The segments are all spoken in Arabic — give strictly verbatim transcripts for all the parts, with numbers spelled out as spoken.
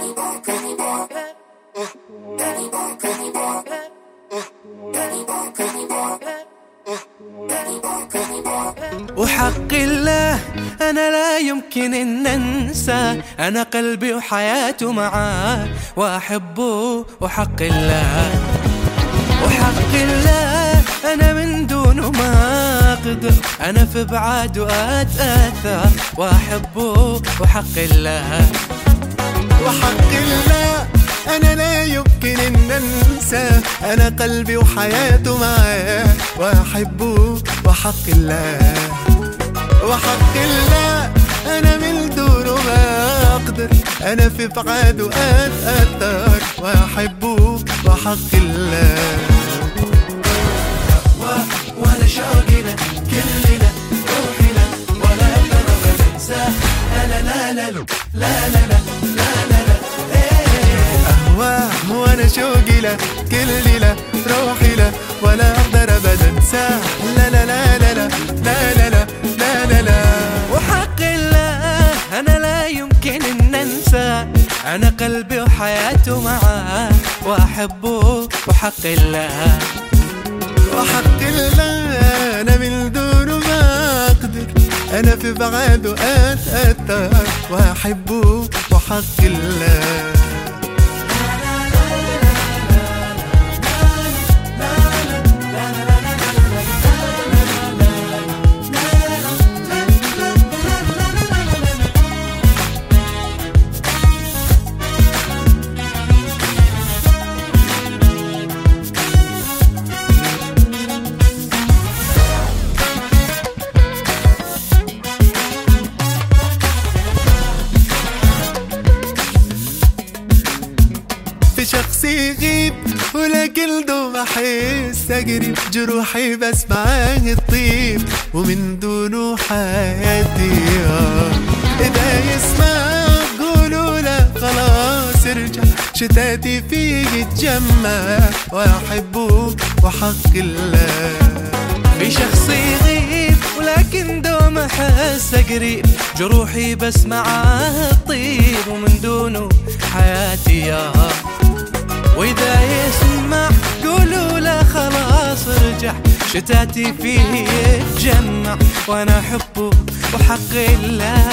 وحق الله أنا لا يمكن أن أنسى، أنا قلبي وحياته معاه وأحبه وحق الله. وحق الله أنا من دونه ما أقدر، أنا في بعاده أتأثر وأحبه وحق الله. وحق الله أنا لا يمكن أن أنسى، أنا قلبي وحياته معاه وأحبه وحق الله. وحق الله أنا من دونه ما أقدر، أنا في بعاده أتأثر وأحبه وحق الله. ولا شوقنا كلنا روحنا ولا أقدر أنساه، لا لا لا لا لا لا لا لا لا أهواه وأنا شوقي له كل ليلة روحي له ولا أقدر أبدا أنساه، لا لا لا لا لا لا لا لا لا لا. وحق الله أنا لا يمكن أن أنسى، أنا قلبي وحياته معاه وأحبه وحق الله. وحق الله أنا من دونه ما أقدر، أنا في بعاده أتأثر وأحبه وحق الله. في شخصي يغيب ولكن دوم أحس أقرب، جروحي بس معاه الطيب ومن دونه حياتي. إذا يسمع قولوا له خلاص ارجع، شتاتي فيه يتجمع وأحبه وحق الله. في شخصي يغيب ولكن دوم أحس قريب، جروحي بس معاه الطيب ومن دونه حياتي يا. وإذا يسمع قولوا له خلاص ارجع، شتاتي فيه يتجمع وأنا أحبه وحق الله.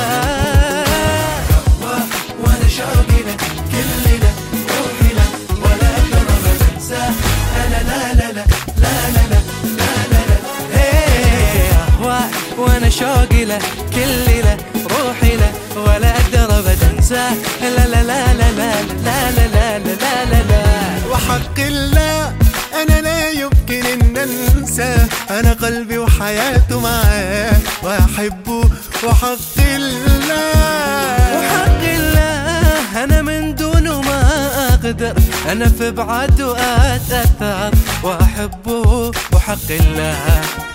وأنا شوقي له كلنا روحي له ولا أقدر أنساه، لا لا لا لا لا لا لا لا لا. وأنا شوقي له كلنا روحي له ولا أقدر أبدا أنساه، لا لا لا لا لا لا لا لا لا لا. وحق الله أنا لا يمكن أن أنساه، أنا قلبي وحياته معاه وأحبه وحق الله. وحق الله أنا من دونه ما أقدر، أنا في بعاده أتأثر وأحبه وحق الله.